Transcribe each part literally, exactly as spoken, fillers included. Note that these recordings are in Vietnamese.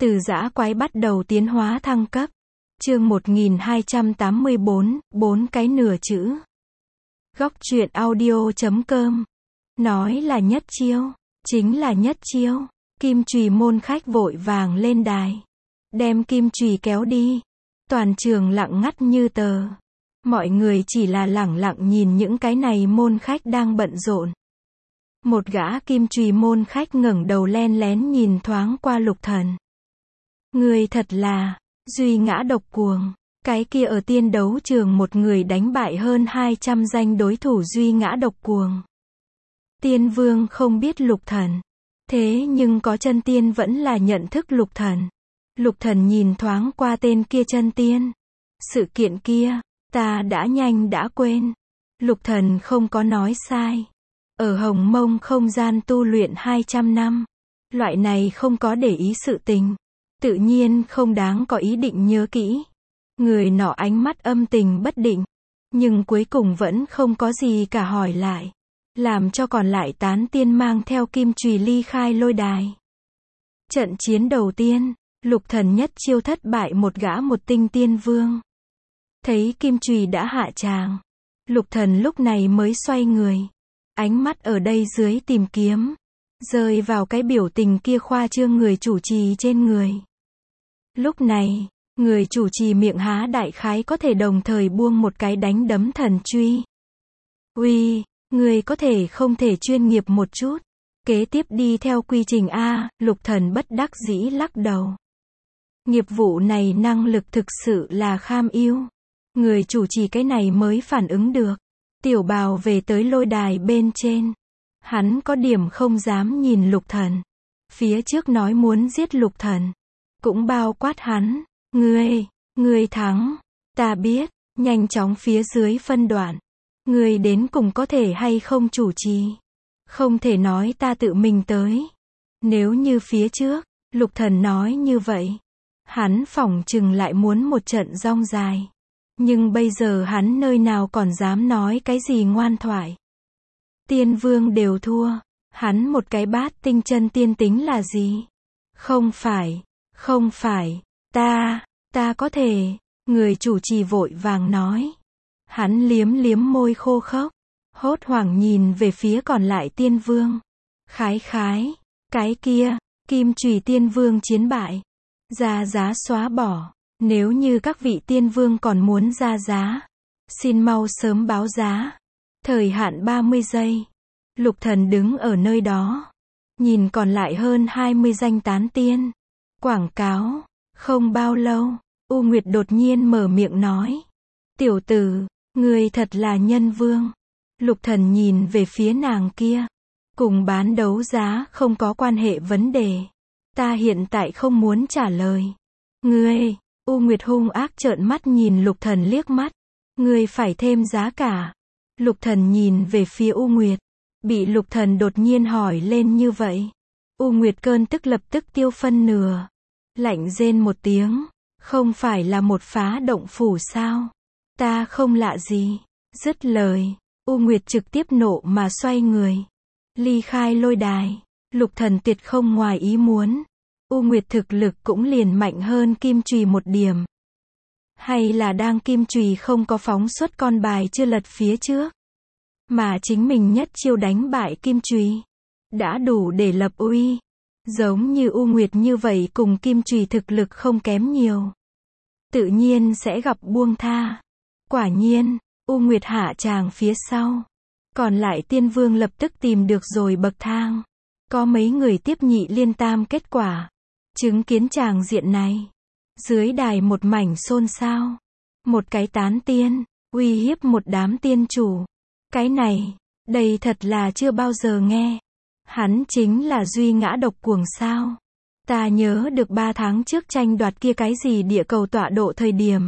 Từ dã quái bắt đầu tiến hóa thăng cấp. Chương một nghìn hai trăm tám mươi bốn, bốn cái nửa chữ. Góc truyện audio chấm com. Nói là nhất chiêu, chính là nhất chiêu. Kim chùy môn khách vội vàng lên đài, đem kim chùy kéo đi. Toàn trường lặng ngắt như tờ. Mọi người chỉ là lẳng lặng nhìn những cái này môn khách đang bận rộn. Một gã kim chùy môn khách ngẩng đầu len lén nhìn thoáng qua Lục Thần. Người thật là duy ngã độc cuồng. Cái kia ở tiên đấu trường một người đánh bại hơn hai trăm danh đối thủ duy ngã độc cuồng. Tiên vương không biết Lục Thần. Thế nhưng có chân tiên vẫn là nhận thức Lục Thần. Lục Thần nhìn thoáng qua tên kia chân tiên. Sự kiện kia, ta đã nhanh đã quên. Lục Thần không có nói sai. Ở Hồng Mông không gian tu luyện hai trăm năm. Loại này không có để ý sự tình. Tự nhiên không đáng có ý định nhớ kỹ. Người nọ ánh mắt âm tình bất định. Nhưng cuối cùng vẫn không có gì cả hỏi lại. Làm cho còn lại tán tiên mang theo kim chùy ly khai lôi đài. Trận chiến đầu tiên, Lục Thần nhất chiêu thất bại một gã một tinh tiên vương. Thấy kim chùy đã hạ tràng. Lục Thần lúc này mới xoay người. Ánh mắt ở đây dưới tìm kiếm. Rơi vào cái biểu tình kia khoa trương người chủ trì trên người. Lúc này, người chủ trì miệng há đại khái có thể đồng thời buông một cái đánh đấm thần truy. Uy, người có thể không thể chuyên nghiệp một chút. Kế tiếp đi theo quy trình A, Lục Thần bất đắc dĩ lắc đầu. Nghiệp vụ này năng lực thực sự là kham ưu. Người chủ trì cái này mới phản ứng được. Tiểu Bào về tới lôi đài bên trên. Hắn có điểm không dám nhìn Lục Thần. Phía trước nói muốn giết Lục Thần. Cũng bao quát hắn. Ngươi, ngươi thắng. Ta biết, nhanh chóng phía dưới phân đoạn. Ngươi đến cùng có thể hay không chủ trì. Không thể nói ta tự mình tới. Nếu như phía trước, Lục Thần nói như vậy. Hắn phỏng chừng lại muốn một trận rong dài. Nhưng bây giờ hắn nơi nào còn dám nói cái gì ngoan thoại. Tiên vương đều thua. Hắn một cái bát tinh chân tiên tính là gì? Không phải, không phải, ta, ta có thể. Người chủ trì vội vàng nói. Hắn liếm liếm môi khô khốc. Hốt hoảng nhìn về phía còn lại tiên vương. Khái khái, cái kia, kim chùy tiên vương chiến bại. Ra giá xóa bỏ. Nếu như các vị tiên vương còn muốn ra giá, xin mau sớm báo giá. Thời hạn ba mươi giây. Lục Thần đứng ở nơi đó. Nhìn còn lại hơn hai mươi danh tán tiên. Quảng cáo. Không bao lâu, U Nguyệt đột nhiên mở miệng nói. Tiểu tử, người thật là nhân vương. Lục Thần nhìn về phía nàng kia. Cùng bán đấu giá không có quan hệ vấn đề. Ta hiện tại không muốn trả lời. Ngươi, U Nguyệt hung ác trợn mắt nhìn Lục Thần liếc mắt. Ngươi phải thêm giá cả. Lục Thần nhìn về phía U Nguyệt. Bị Lục Thần đột nhiên hỏi lên như vậy. U Nguyệt cơn tức lập tức tiêu phân nửa. Lạnh rên một tiếng. Không phải là một phá động phủ sao? Ta không lạ gì. Dứt lời. U Nguyệt trực tiếp nộ mà xoay người. Ly khai lôi đài. Lục Thần tuyệt không ngoài ý muốn. U Nguyệt thực lực cũng liền mạnh hơn kim chùy một điểm. Hay là đang kim chùy không có phóng xuất con bài chưa lật phía trước. Mà chính mình nhất chiêu đánh bại kim chùy. Đã đủ để lập uy. Giống như U Nguyệt như vậy cùng kim chùy thực lực không kém nhiều. Tự nhiên sẽ gặp buông tha. Quả nhiên, U Nguyệt hạ tràng phía sau. Còn lại tiên vương lập tức tìm được rồi bậc thang. Có mấy người tiếp nhị liên tam kết quả. Chứng kiến tràng diện này. Dưới đài một mảnh xôn xao. Một cái tán tiên, uy hiếp một đám tiên chủ. Cái này, đây thật là chưa bao giờ nghe. Hắn chính là duy ngã độc cuồng sao. Ta nhớ được ba tháng trước tranh đoạt kia cái gì địa cầu tọa độ thời điểm.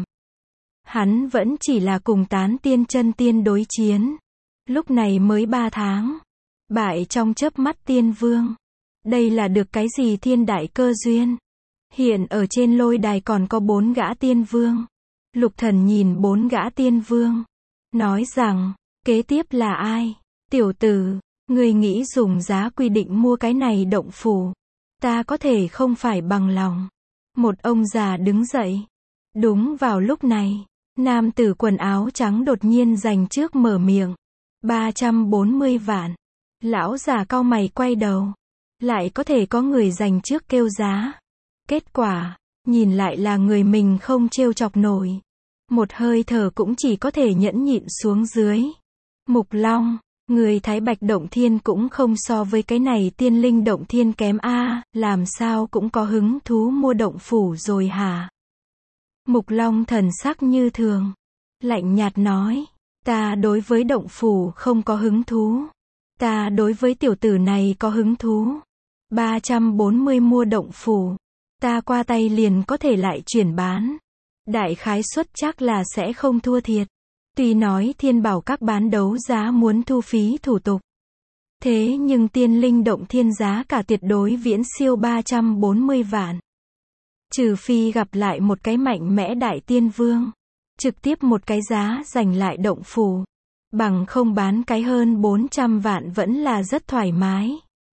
Hắn vẫn chỉ là cùng tán tiên chân tiên đối chiến. Lúc này mới ba tháng. Bại trong chớp mắt tiên vương. Đây là được cái gì thiên đại cơ duyên. Hiện ở trên lôi đài còn có bốn gã tiên vương. Lục Thần nhìn bốn gã tiên vương. Nói rằng, kế tiếp là ai? Tiểu tử, người nghĩ dùng giá quy định mua cái này động phủ. Ta có thể không phải bằng lòng. Một ông già đứng dậy. Đúng vào lúc này, nam tử quần áo trắng đột nhiên giành trước mở miệng. ba trăm bốn mươi vạn. Lão già cau mày quay đầu. Lại có thể có người giành trước kêu giá. Kết quả, nhìn lại là người mình không trêu chọc nổi. Một hơi thở cũng chỉ có thể nhẫn nhịn xuống dưới. Mục Long, người Thái Bạch Động Thiên cũng không so với cái này Tiên Linh Động Thiên kém a, làm sao cũng có hứng thú mua động phủ rồi hả? Mục Long thần sắc như thường, lạnh nhạt nói, ta đối với động phủ không có hứng thú. Ta đối với tiểu tử này có hứng thú. ba trăm bốn mươi mua động phủ. Ta qua tay liền có thể lại chuyển bán. Đại khái suất chắc là sẽ không thua thiệt. Tuy nói Thiên Bảo các bán đấu giá muốn thu phí thủ tục. Thế nhưng Tiên Linh Động Thiên giá cả tuyệt đối viễn siêu ba trăm bốn mươi vạn. Trừ phi gặp lại một cái mạnh mẽ đại tiên vương. Trực tiếp một cái giá giành lại động phủ. Bằng không bán cái hơn bốn trăm vạn vẫn là rất thoải mái.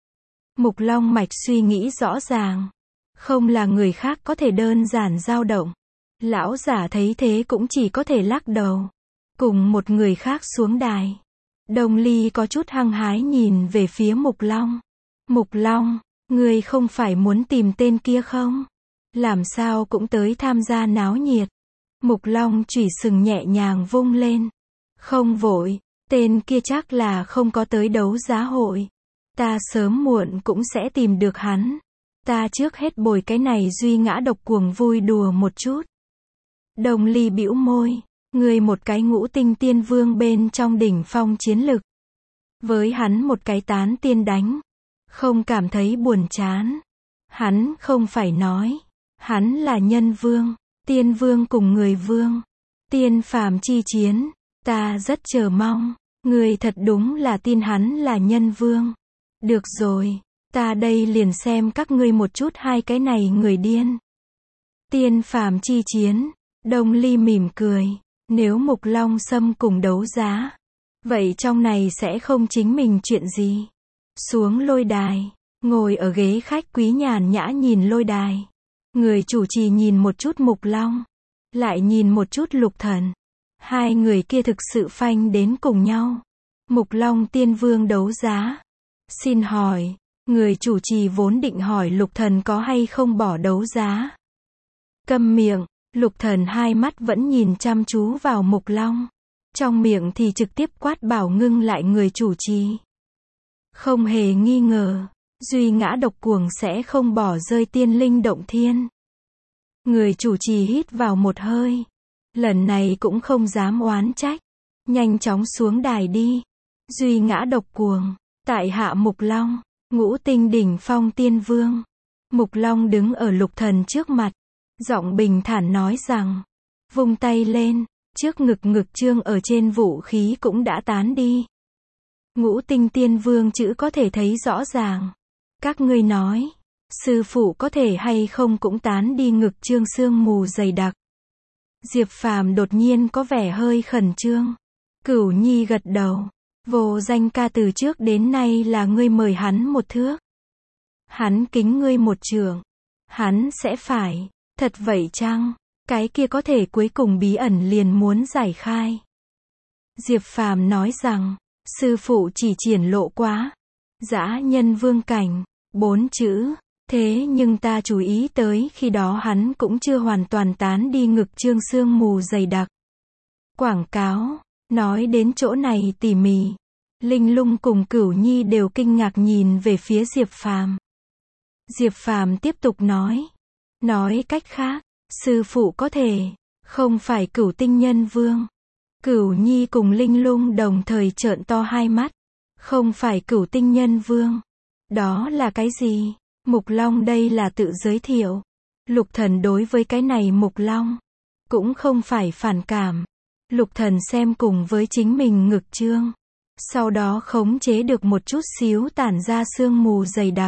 Mục Long Mạch suy nghĩ rõ ràng. Không là người khác có thể đơn giản dao động. Lão giả thấy thế cũng chỉ có thể lắc đầu. Cùng một người khác xuống đài. Đồng Ly có chút hăng hái nhìn về phía Mục Long. Mục Long, người không phải muốn tìm tên kia không? Làm sao cũng tới tham gia náo nhiệt. Mục Long chủy sừng nhẹ nhàng vung lên. Không vội, tên kia chắc là không có tới đấu giá hội. Ta sớm muộn cũng sẽ tìm được hắn. Ta trước hết bồi cái này duy ngã độc cuồng vui đùa một chút. Đồng Ly bĩu môi. Người một cái ngũ tinh tiên vương bên trong đỉnh phong chiến lực. Với hắn một cái tán tiên đánh. Không cảm thấy buồn chán. Hắn không phải nói. Hắn là nhân vương. Tiên vương cùng người vương. Tiên phàm chi chiến. Ta rất chờ mong. Người thật đúng là tin hắn là nhân vương. Được rồi. Ta đây liền xem các ngươi một chút hai cái này người điên. Tiên phàm chi chiến. Đồng Ly mỉm cười. Nếu Mục Long xâm cùng đấu giá. Vậy trong này sẽ không chính mình chuyện gì. Xuống lôi đài. Ngồi ở ghế khách quý nhàn nhã nhìn lôi đài. Người chủ trì nhìn một chút Mục Long. Lại nhìn một chút Lục Thần. Hai người kia thực sự phanh đến cùng nhau. Mục Long tiên vương đấu giá. Xin hỏi. Người chủ trì vốn định hỏi Lục Thần có hay không bỏ đấu giá. Câm miệng. Lục Thần hai mắt vẫn nhìn chăm chú vào Mục Long. Trong miệng thì trực tiếp quát bảo ngưng lại người chủ trì. Không hề nghi ngờ. Duy ngã độc cuồng sẽ không bỏ rơi Tiên Linh Động Thiên. Người chủ trì hít vào một hơi. Lần này cũng không dám oán trách. Nhanh chóng xuống đài đi. Duy ngã độc cuồng. Tại hạ Mục Long. Ngũ tinh đỉnh phong tiên vương. Mục Long đứng ở Lục Thần trước mặt. Giọng bình thản nói rằng. Vung tay lên. Trước ngực ngực trương ở trên vũ khí cũng đã tán đi. Ngũ tinh tiên vương chữ có thể thấy rõ ràng. Các ngươi nói. Sư phụ có thể hay không cũng tán đi ngực trương sương mù dày đặc. Diệp Phàm đột nhiên có vẻ hơi khẩn trương. Cửu Nhi gật đầu. Vô Danh ca từ trước đến nay là ngươi mời hắn một thước. Hắn kính ngươi một trượng. Hắn sẽ phải. Thật vậy chăng? Cái kia có thể cuối cùng bí ẩn liền muốn giải khai. Diệp Phàm nói rằng. Sư phụ chỉ triển lộ quá. Dã nhân vương cảnh. Bốn chữ. Thế nhưng ta chú ý tới khi đó hắn cũng chưa hoàn toàn tán đi ngực trương sương mù dày đặc. Quảng cáo. Nói đến chỗ này tỉ mỉ. Linh Lung cùng Cửu Nhi đều kinh ngạc nhìn về phía Diệp Phàm. Diệp Phàm tiếp tục nói. Nói cách khác. Sư phụ có thể. Không phải cửu tinh nhân vương. Cửu Nhi cùng Linh Lung đồng thời trợn to hai mắt. Không phải cửu tinh nhân vương. Đó là cái gì? Mục Long đây là tự giới thiệu. Lục Thần đối với cái này Mục Long. Cũng không phải phản cảm. Lục Thần xem cùng với chính mình ngực trương. Sau đó khống chế được một chút xíu tản ra sương mù dày đặc.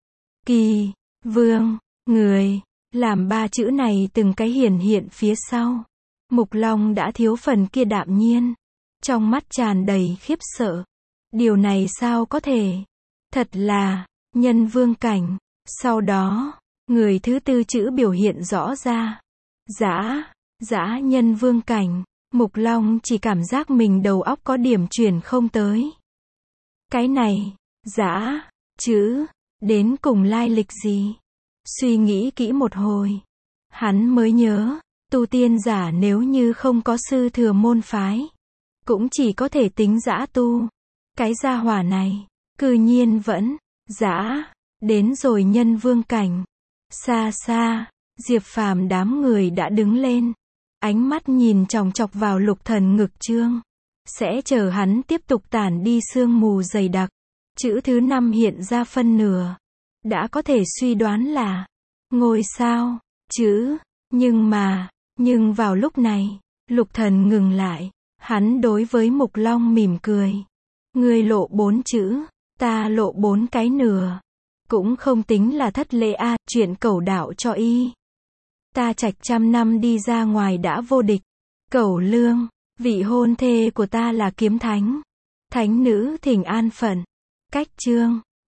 Kỳ, vương, người. Làm ba chữ này từng cái hiển hiện phía sau. Mục Long đã thiếu phần kia đạm nhiên. Trong mắt tràn đầy khiếp sợ. Điều này sao có thể? Thật là, nhân vương cảnh. Sau đó, Người thứ tư chữ biểu hiện rõ ra. Dã, dã nhân vương cảnh. Mục Long chỉ cảm giác mình đầu óc có điểm chuyển không tới. Cái này, dã, chữ, đến cùng lai lịch gì? Suy nghĩ kỹ một hồi. Hắn mới nhớ, tu tiên giả nếu như không có sư thừa môn phái, cũng chỉ có thể tính dã tu. Cái gia hỏa này, cư nhiên vẫn, dã, đến rồi nhân vương cảnh. Xa xa, Diệp Phàm đám người đã đứng lên. Ánh mắt nhìn chòng chọc vào Lục Thần ngực trương. Sẽ chờ hắn tiếp tục tản đi sương mù dày đặc. Chữ thứ năm hiện ra phân nửa. Đã có thể suy đoán là ngôi sao, chữ. Nhưng mà, nhưng vào lúc này, Lục Thần ngừng lại. Hắn đối với Mục Long mỉm cười. Ngươi lộ bốn chữ, ta lộ bốn cái nửa. Cũng không tính là thất lễ a, chuyện cẩu đạo cho y. Ta trạch trăm năm đi ra ngoài đã vô địch. Cẩu lương, vị hôn thê của ta là kiếm thánh. Thánh nữ thỉnh an phận. Cách chương.